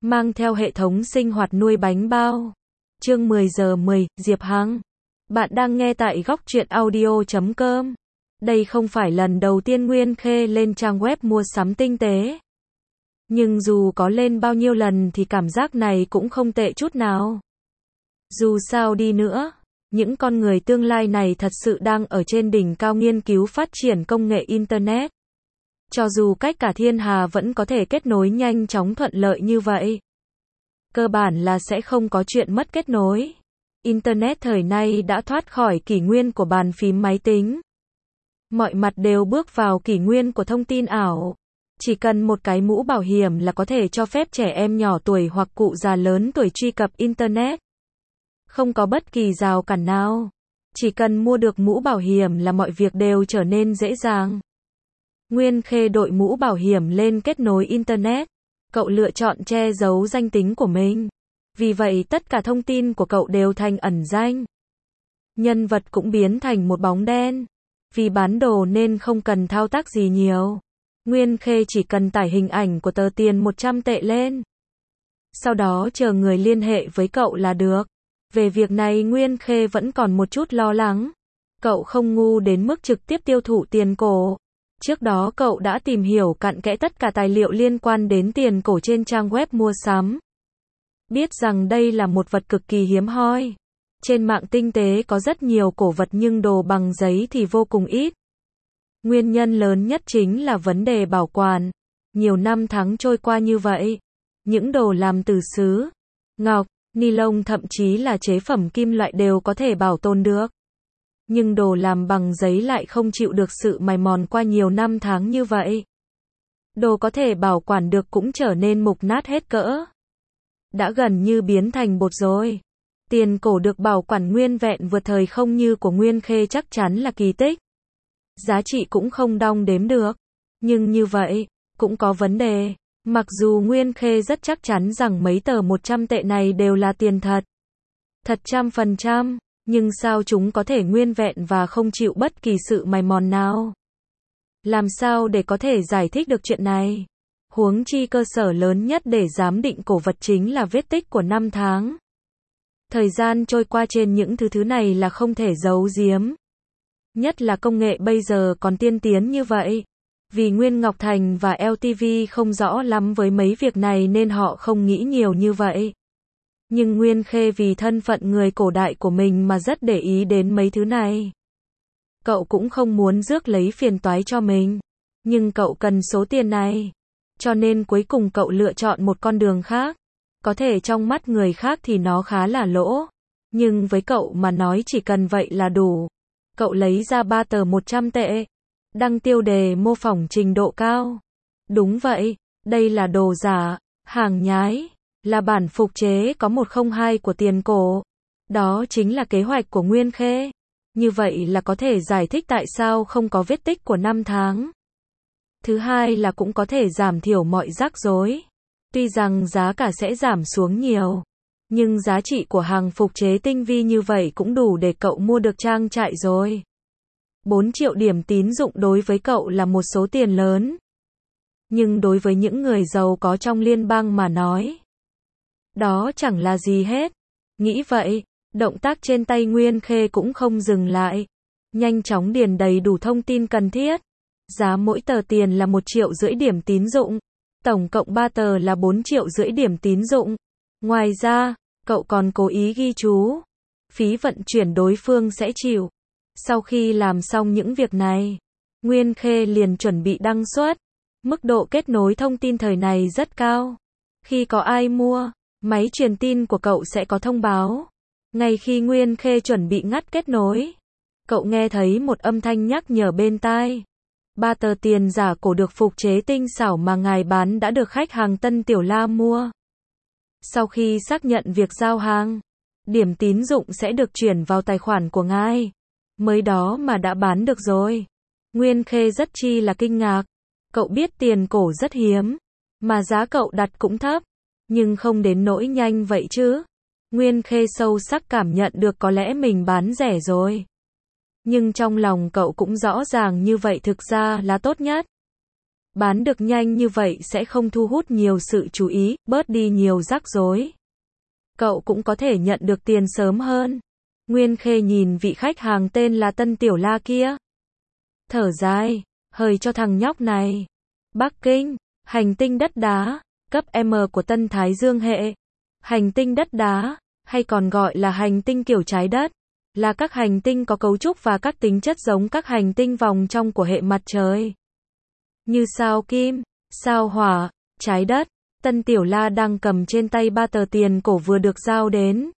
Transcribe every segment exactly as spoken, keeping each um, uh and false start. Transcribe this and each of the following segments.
mang theo hệ thống sinh hoạt nuôi bánh bao. Chương mười giờ mười, Diệp Hằng. Bạn đang nghe tại góc truyện audio chấm com. Đây không phải lần đầu tiên Nguyên Khê lên trang web mua sắm tinh tế. Nhưng dù có lên bao nhiêu lần thì cảm giác này cũng không tệ chút nào. Dù sao đi nữa, những con người tương lai này thật sự đang ở trên đỉnh cao nghiên cứu phát triển công nghệ Internet. Cho dù cách cả thiên hà vẫn có thể kết nối nhanh chóng thuận lợi như vậy, cơ bản là sẽ không có chuyện mất kết nối. Internet thời nay đã thoát khỏi kỷ nguyên của bàn phím máy tính. Mọi mặt đều bước vào kỷ nguyên của thông tin ảo. Chỉ cần một cái mũ bảo hiểm là có thể cho phép trẻ em nhỏ tuổi hoặc cụ già lớn tuổi truy cập Internet. Không có bất kỳ rào cản nào. Chỉ cần mua được mũ bảo hiểm là mọi việc đều trở nên dễ dàng. Nguyên Khê đội mũ bảo hiểm lên kết nối Internet. Cậu lựa chọn che giấu danh tính của mình. Vì vậy tất cả thông tin của cậu đều thành ẩn danh. Nhân vật cũng biến thành một bóng đen. Vì bán đồ nên không cần thao tác gì nhiều. Nguyên Khê chỉ cần tải hình ảnh của tờ tiền một trăm tệ lên. Sau đó chờ người liên hệ với cậu là được. Về việc này Nguyên Khê vẫn còn một chút lo lắng. Cậu không ngu đến mức trực tiếp tiêu thụ tiền cổ. Trước đó cậu đã tìm hiểu cặn kẽ tất cả tài liệu liên quan đến tiền cổ trên trang web mua sắm. Biết rằng đây là một vật cực kỳ hiếm hoi. Trên mạng tinh tế có rất nhiều cổ vật nhưng đồ bằng giấy thì vô cùng ít. Nguyên nhân lớn nhất chính là vấn đề bảo quản. Nhiều năm tháng trôi qua như vậy, những đồ làm từ sứ, ngọc, ni lông thậm chí là chế phẩm kim loại đều có thể bảo tồn được. Nhưng đồ làm bằng giấy lại không chịu được sự mài mòn qua nhiều năm tháng như vậy. Đồ có thể bảo quản được cũng trở nên mục nát hết cỡ. Đã gần như biến thành bột rồi. Tiền cổ được bảo quản nguyên vẹn vượt thời không như của Nguyên Khê chắc chắn là kỳ tích. Giá trị cũng không đong đếm được. Nhưng như vậy, cũng có vấn đề. Mặc dù Nguyên Khê rất chắc chắn rằng mấy tờ một trăm tệ này đều là tiền thật. Thật trăm phần trăm. Nhưng sao chúng có thể nguyên vẹn và không chịu bất kỳ sự mài mòn nào? Làm sao để có thể giải thích được chuyện này? Huống chi cơ sở lớn nhất để giám định cổ vật chính là vết tích của năm tháng. Thời gian trôi qua trên những thứ thứ này là không thể giấu giếm. Nhất là công nghệ bây giờ còn tiên tiến như vậy. Vì Nguyên Ngọc Thành và lờ tê vê không rõ lắm với mấy việc này nên họ không nghĩ nhiều như vậy. Nhưng Nguyên Khê vì thân phận người cổ đại của mình mà rất để ý đến mấy thứ này. Cậu cũng không muốn rước lấy phiền toái cho mình. Nhưng cậu cần số tiền này. Cho nên cuối cùng cậu lựa chọn một con đường khác. Có thể trong mắt người khác thì nó khá là lỗ. Nhưng với cậu mà nói chỉ cần vậy là đủ. Cậu lấy ra ba tờ một trăm tệ. Đăng tiêu đề mô phỏng trình độ cao. Đúng vậy, đây là đồ giả, hàng nhái. Là bản phục chế có một không hai của tiền cổ. Đó chính là kế hoạch của Nguyên Khê. Như vậy là có thể giải thích tại sao không có vết tích của năm tháng. Thứ hai là cũng có thể giảm thiểu mọi rắc rối. Tuy rằng giá cả sẽ giảm xuống nhiều. Nhưng giá trị của hàng phục chế tinh vi như vậy cũng đủ để cậu mua được trang trại rồi. bốn triệu điểm tín dụng đối với cậu là một số tiền lớn. Nhưng đối với những người giàu có trong liên bang mà nói, đó chẳng là gì hết. Nghĩ vậy, động tác trên tay Nguyên Khê cũng không dừng lại. Nhanh chóng điền đầy đủ thông tin cần thiết. Giá mỗi tờ tiền là một triệu rưỡi điểm tín dụng. Tổng cộng ba tờ là bốn triệu rưỡi điểm tín dụng. Ngoài ra, cậu còn cố ý ghi chú. Phí vận chuyển đối phương sẽ chịu. Sau khi làm xong những việc này, Nguyên Khê liền chuẩn bị đăng xuất. Mức độ kết nối thông tin thời này rất cao. Khi có ai mua, máy truyền tin của cậu sẽ có thông báo. Ngay khi Nguyên Khê chuẩn bị ngắt kết nối, cậu nghe thấy một âm thanh nhắc nhở bên tai. Ba tờ tiền giả cổ được phục chế tinh xảo mà ngài bán đã được khách hàng Tân Tiểu La mua. Sau khi xác nhận việc giao hàng, điểm tín dụng sẽ được chuyển vào tài khoản của ngài. Mới đó mà đã bán được rồi. Nguyên Khê rất chi là kinh ngạc. Cậu biết tiền cổ rất hiếm, mà giá cậu đặt cũng thấp. Nhưng không đến nỗi nhanh vậy chứ. Nguyên Khê sâu sắc cảm nhận được có lẽ mình bán rẻ rồi. Nhưng trong lòng cậu cũng rõ ràng như vậy thực ra là tốt nhất. Bán được nhanh như vậy sẽ không thu hút nhiều sự chú ý, bớt đi nhiều rắc rối. Cậu cũng có thể nhận được tiền sớm hơn. Nguyên Khê nhìn vị khách hàng tên là Tân Tiểu La kia. Thở dài, hời cho thằng nhóc này. Bắc Kinh, hành tinh đất đá, cấp M của Tân Thái Dương hệ. Hành tinh đất đá, hay còn gọi là hành tinh kiểu trái đất, là các hành tinh có cấu trúc và các tính chất giống các hành tinh vòng trong của hệ mặt trời. Như sao Kim, sao Hỏa, trái đất. Tân Tiểu La đang cầm trên tay ba tờ tiền cổ vừa được giao đến.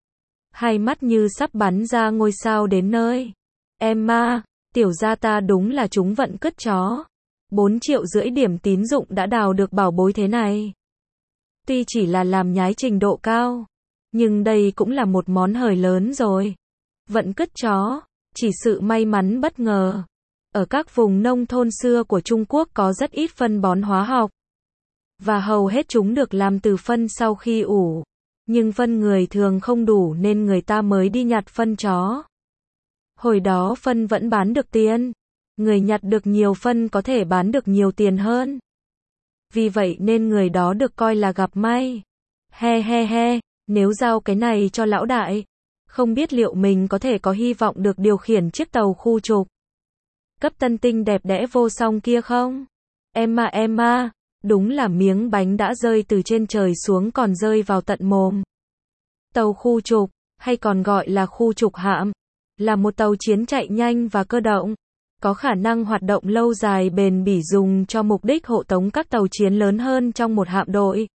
Hai mắt như sắp bắn ra ngôi sao đến nơi. Emma, tiểu gia ta đúng là trúng vận cứt chó. Bốn triệu rưỡi điểm tín dụng đã đào được bảo bối thế này. Tuy chỉ là làm nhái trình độ cao, nhưng đây cũng là một món hời lớn rồi. Vận cứt chó, chỉ sự may mắn bất ngờ. Ở các vùng nông thôn xưa của Trung Quốc có rất ít phân bón hóa học. Và hầu hết chúng được làm từ phân sau khi ủ. Nhưng phân người thường không đủ nên người ta mới đi nhặt phân chó. Hồi đó phân vẫn bán được tiền. Người nhặt được nhiều phân có thể bán được nhiều tiền hơn. Vì vậy nên người đó được coi là gặp may. He he he, nếu giao cái này cho lão đại, không biết liệu mình có thể có hy vọng được điều khiển chiếc tàu khu trục cấp tân tinh đẹp đẽ vô song kia không? Emma Emma, đúng là miếng bánh đã rơi từ trên trời xuống còn rơi vào tận mồm. Tàu khu trục, hay còn gọi là khu trục hạm, là một tàu chiến chạy nhanh và cơ động, có khả năng hoạt động lâu dài bền bỉ dùng cho mục đích hộ tống các tàu chiến lớn hơn trong một hạm đội,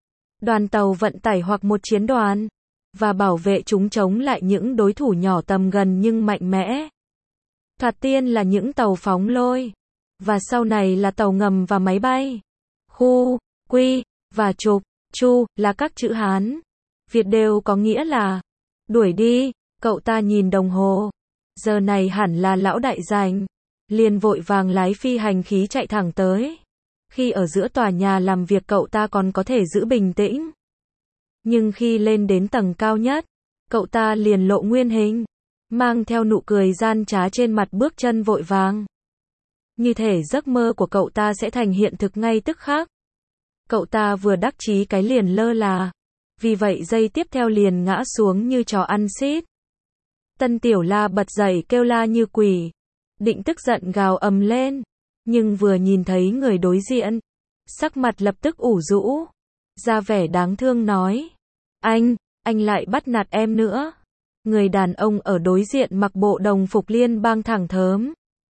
đoàn tàu vận tải hoặc một chiến đoàn, và bảo vệ chúng chống lại những đối thủ nhỏ tầm gần nhưng mạnh mẽ. Thoạt tiên là những tàu phóng lôi, và sau này là tàu ngầm và máy bay. Khu, quy, và trục, chu, là các chữ Hán. Việt đều có nghĩa là đuổi đi. Cậu ta nhìn đồng hồ. Giờ này hẳn là lão đại rảnh. Liền vội vàng lái phi hành khí chạy thẳng tới. Khi ở giữa tòa nhà làm việc cậu ta còn có thể giữ bình tĩnh. Nhưng khi lên đến tầng cao nhất, cậu ta liền lộ nguyên hình, mang theo nụ cười gian trá trên mặt bước chân vội vàng. Như thể giấc mơ của cậu ta sẽ thành hiện thực ngay tức khắc. Cậu ta vừa đắc chí cái liền lơ là. Vì vậy giây tiếp theo liền ngã xuống như chó ăn xít. Tân Tiểu La bật dậy kêu la như quỷ. Định tức giận gào ầm lên. Nhưng vừa nhìn thấy người đối diện, sắc mặt lập tức ủ rũ. Ra vẻ đáng thương nói. Anh, anh lại bắt nạt em nữa. Người đàn ông ở đối diện mặc bộ đồng phục liên bang thẳng thớm.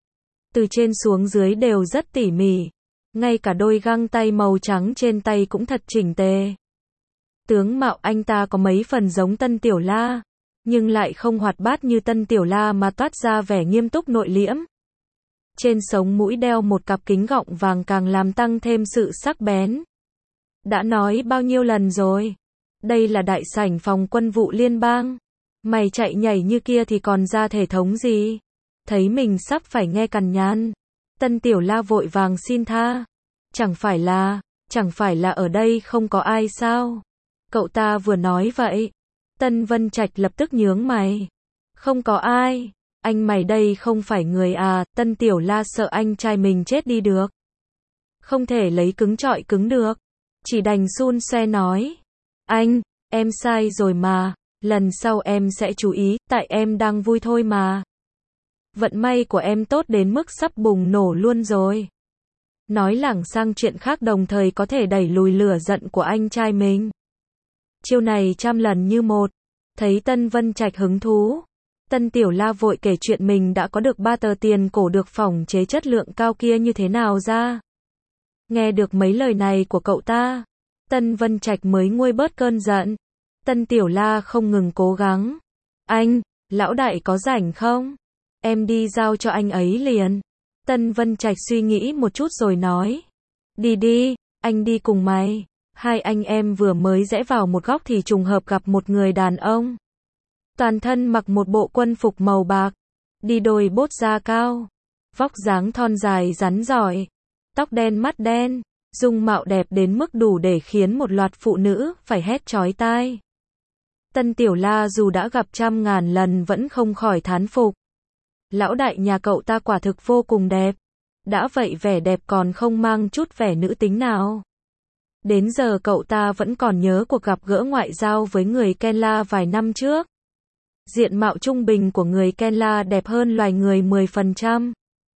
Từ trên xuống dưới đều rất tỉ mỉ. Ngay cả đôi găng tay màu trắng trên tay cũng thật chỉnh tề. Tướng mạo anh ta có mấy phần giống Tân Tiểu La, nhưng lại không hoạt bát như Tân Tiểu La mà toát ra vẻ nghiêm túc nội liễm. Trên sống mũi đeo một cặp kính gọng vàng càng làm tăng thêm sự sắc bén. Đã nói bao nhiêu lần rồi, đây là đại sảnh phòng quân vụ liên bang. Mày chạy nhảy như kia thì còn ra thể thống gì? Thấy mình sắp phải nghe cằn nhằn, Tân Tiểu La vội vàng xin tha. Chẳng phải là, chẳng phải là ở đây không có ai sao? Cậu ta vừa nói vậy, Tân Vân Trạch lập tức nhướng mày. Không có ai, anh mày đây không phải người à? Tân Tiểu La sợ anh trai mình chết đi được. Không thể lấy cứng trọi cứng được, chỉ đành xun xoe nói. Anh, em sai rồi mà, lần sau em sẽ chú ý, tại em đang vui thôi mà. Vận may của em tốt đến mức sắp bùng nổ luôn rồi. Nói lảng sang chuyện khác đồng thời có thể đẩy lùi lửa giận của anh trai mình. Chiêu này trăm lần như một. Thấy Tân Vân Trạch hứng thú, Tân Tiểu La vội kể chuyện mình đã có được ba tờ tiền cổ được phỏng chế chất lượng cao kia như thế nào ra. Nghe được mấy lời này của cậu ta, Tân Vân Trạch mới nguôi bớt cơn giận. Tân Tiểu La không ngừng cố gắng. Anh, lão đại có rảnh không? Em đi giao cho anh ấy liền. Tân Vân Trạch suy nghĩ một chút rồi nói. Đi đi, anh đi cùng mày. Hai anh em vừa mới rẽ vào một góc thì trùng hợp gặp một người đàn ông. Toàn thân mặc một bộ quân phục màu bạc, đi đôi bốt da cao, vóc dáng thon dài rắn giỏi, tóc đen mắt đen, dung mạo đẹp đến mức đủ để khiến một loạt phụ nữ phải hét chói tai. Tân Tiểu La dù đã gặp trăm ngàn lần vẫn không khỏi thán phục. Lão đại nhà cậu ta quả thực vô cùng đẹp. đã vậy vẻ đẹp còn không mang chút vẻ nữ tính nào. Đến giờ cậu ta vẫn còn nhớ cuộc gặp gỡ ngoại giao với người Kenla vài năm trước. Diện mạo trung bình của người Kenla đẹp hơn loài người mười phần trăm.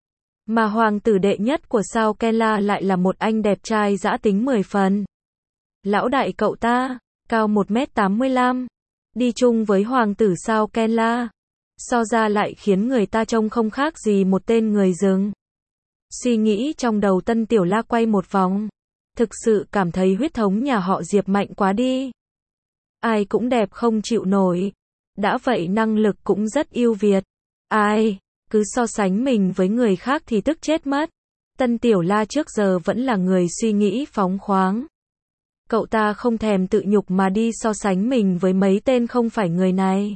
Mà hoàng tử đệ nhất của sao Kenla lại là một anh đẹp trai dã tính mười phần. Lão đại cậu ta, cao một mét tám mươi lăm, đi chung với hoàng tử sao Kenla. So ra lại khiến người ta trông không khác gì một tên người rừng. Suy nghĩ trong đầu Tân Tiểu La quay một vòng. Thực sự cảm thấy huyết thống nhà họ Diệp mạnh quá đi. Ai cũng đẹp không chịu nổi. Đã vậy năng lực cũng rất ưu việt. Ai, cứ so sánh mình với người khác thì tức chết mất. Tân Tiểu La trước giờ vẫn là người suy nghĩ phóng khoáng. Cậu ta không thèm tự nhục mà đi so sánh mình với mấy tên không phải người này.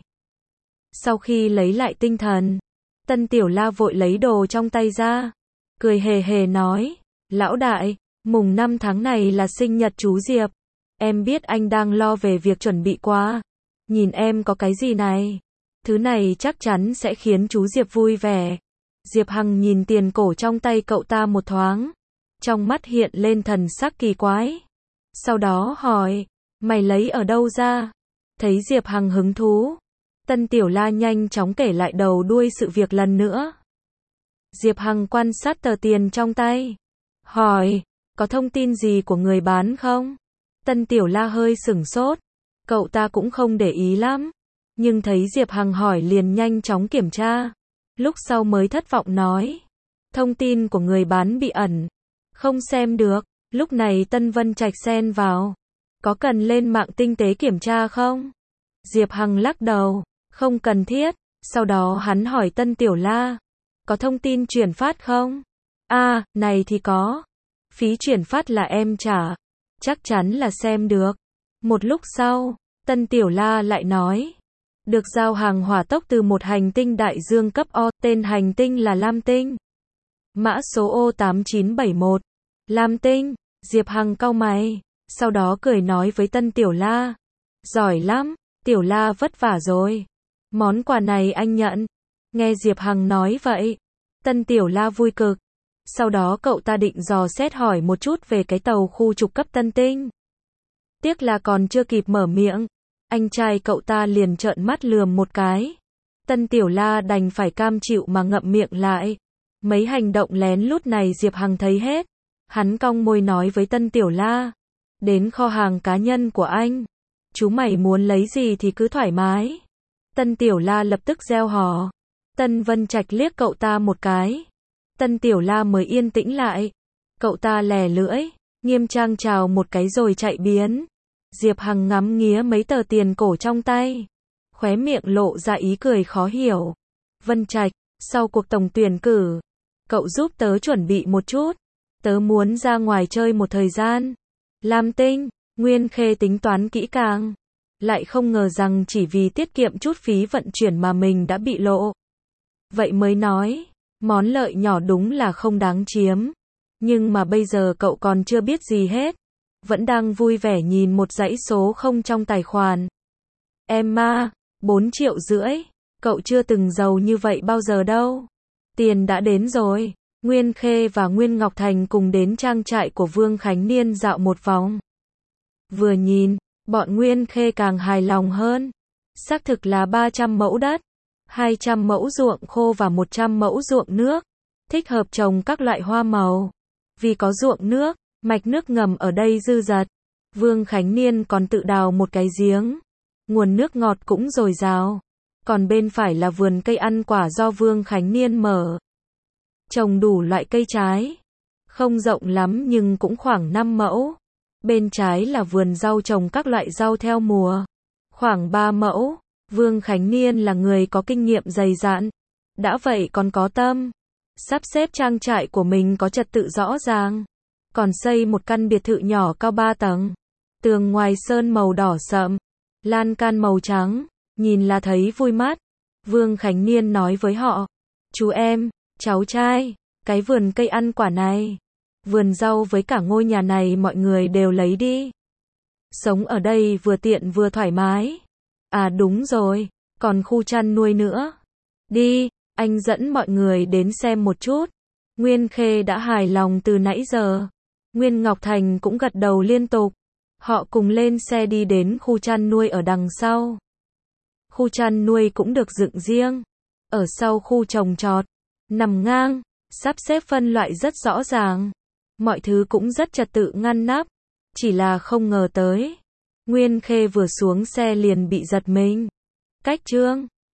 Sau khi lấy lại tinh thần, Tân Tiểu La vội lấy đồ trong tay ra. Cười hề hề nói, lão đại, mùng năm tháng này là sinh nhật chú Diệp. Em biết anh đang lo về việc chuẩn bị quà. Nhìn em có cái gì này? Thứ này chắc chắn sẽ khiến chú Diệp vui vẻ. Diệp Hằng nhìn tiền cổ trong tay cậu ta một thoáng. Trong mắt hiện lên thần sắc kỳ quái. Sau đó hỏi, mày lấy ở đâu ra? Thấy Diệp Hằng hứng thú, Tân Tiểu La nhanh chóng kể lại đầu đuôi sự việc lần nữa. Diệp Hằng quan sát tờ tiền trong tay. Hỏi, có thông tin gì của người bán không? Tân Tiểu La hơi sửng sốt. Cậu ta cũng không để ý lắm. Nhưng thấy Diệp Hằng hỏi liền nhanh chóng kiểm tra. Lúc sau mới thất vọng nói. Thông tin của người bán bị ẩn. Không xem được. Lúc này Tân Vân Trạch xen vào. Có cần lên mạng tinh tế kiểm tra không? Diệp Hằng lắc đầu. Không cần thiết. Sau đó hắn hỏi Tân Tiểu La. Có thông tin chuyển phát không? À, này thì có. Phí chuyển phát là em trả. Chắc chắn là xem được. Một lúc sau, Tân Tiểu La lại nói. Được giao hàng hỏa tốc từ một hành tinh đại dương cấp O, tên hành tinh là Lam Tinh. Mã số O tám chín bảy mốt. Lam Tinh, Diệp Hằng cau mày. Sau đó cười nói với Tân Tiểu La. Giỏi lắm, Tiểu La vất vả rồi. Món quà này anh nhận. Nghe Diệp Hằng nói vậy, Tân Tiểu La vui cực. Sau đó cậu ta định dò xét hỏi một chút về cái tàu khu trục cấp Tân Tinh. Tiếc là còn chưa kịp mở miệng, anh trai cậu ta liền trợn mắt lườm một cái. Tân Tiểu La đành phải cam chịu mà ngậm miệng lại. Mấy hành động lén lút này Diệp Hằng thấy hết. Hắn cong môi nói với Tân Tiểu La. Đến kho hàng cá nhân của anh. Chú mày muốn lấy gì thì cứ thoải mái. Tân Tiểu La lập tức reo hò. Tân Vân Trạch liếc cậu ta một cái. Tân Tiểu La mới yên tĩnh lại. Cậu ta lè lưỡi, nghiêm trang chào một cái rồi chạy biến. Diệp Hằng ngắm nghía mấy tờ tiền cổ trong tay. Khóe miệng lộ ra ý cười khó hiểu. Vân Trạch, sau cuộc tổng tuyển cử, cậu giúp tớ chuẩn bị một chút. Tớ muốn ra ngoài chơi một thời gian. Lam Tinh, Nguyên Khê tính toán kỹ càng. Lại không ngờ rằng chỉ vì tiết kiệm chút phí vận chuyển mà mình đã bị lộ. Vậy mới nói, món lợi nhỏ đúng là không đáng chiếm. Nhưng mà bây giờ cậu còn chưa biết gì hết. Vẫn đang vui vẻ nhìn một dãy số không trong tài khoản. Emma, bốn triệu rưỡi. Cậu chưa từng giàu như vậy bao giờ đâu. Tiền đã đến rồi. Nguyên Khê và Nguyên Ngọc Thành cùng đến trang trại của Vương Khánh Niên dạo một vòng. Vừa nhìn, bọn Nguyên Khê càng hài lòng hơn. Xác thực là ba trăm mẫu đất, hai trăm mẫu ruộng khô và một trăm mẫu ruộng nước. Thích hợp trồng các loại hoa màu. Vì có ruộng nước, mạch nước ngầm ở đây dư dật. Vương Khánh Niên còn tự đào một cái giếng. Nguồn nước ngọt cũng dồi dào. Còn bên phải là vườn cây ăn quả do Vương Khánh Niên mở. Trồng đủ loại cây trái. Không rộng lắm nhưng cũng khoảng năm mẫu. Bên trái là vườn rau trồng các loại rau theo mùa. Khoảng ba mẫu. Vương Khánh Niên là người có kinh nghiệm dày dặn. Đã vậy còn có tâm. Sắp xếp trang trại của mình có trật tự rõ ràng. Còn xây một căn biệt thự nhỏ cao ba tầng. Tường ngoài sơn màu đỏ sậm. Lan can màu trắng. Nhìn là thấy vui mắt. Vương Khánh Niên nói với họ. Chú em, cháu trai, cái vườn cây ăn quả này, vườn rau với cả ngôi nhà này mọi người đều lấy đi. Sống ở đây vừa tiện vừa thoải mái. À đúng rồi, còn khu chăn nuôi nữa. Đi, anh dẫn mọi người đến xem một chút. Nguyên Khê đã hài lòng từ nãy giờ. Nguyên Ngọc Thành cũng gật đầu liên tục. Họ cùng lên xe đi đến khu chăn nuôi ở đằng sau. Khu chăn nuôi cũng được dựng riêng. Ở sau khu trồng trọt, nằm ngang, sắp xếp phân loại rất rõ ràng. Mọi thứ cũng rất trật tự ngăn nắp. Chỉ là không ngờ tới. Nguyên Khê vừa xuống xe liền bị giật mình. Cách Trương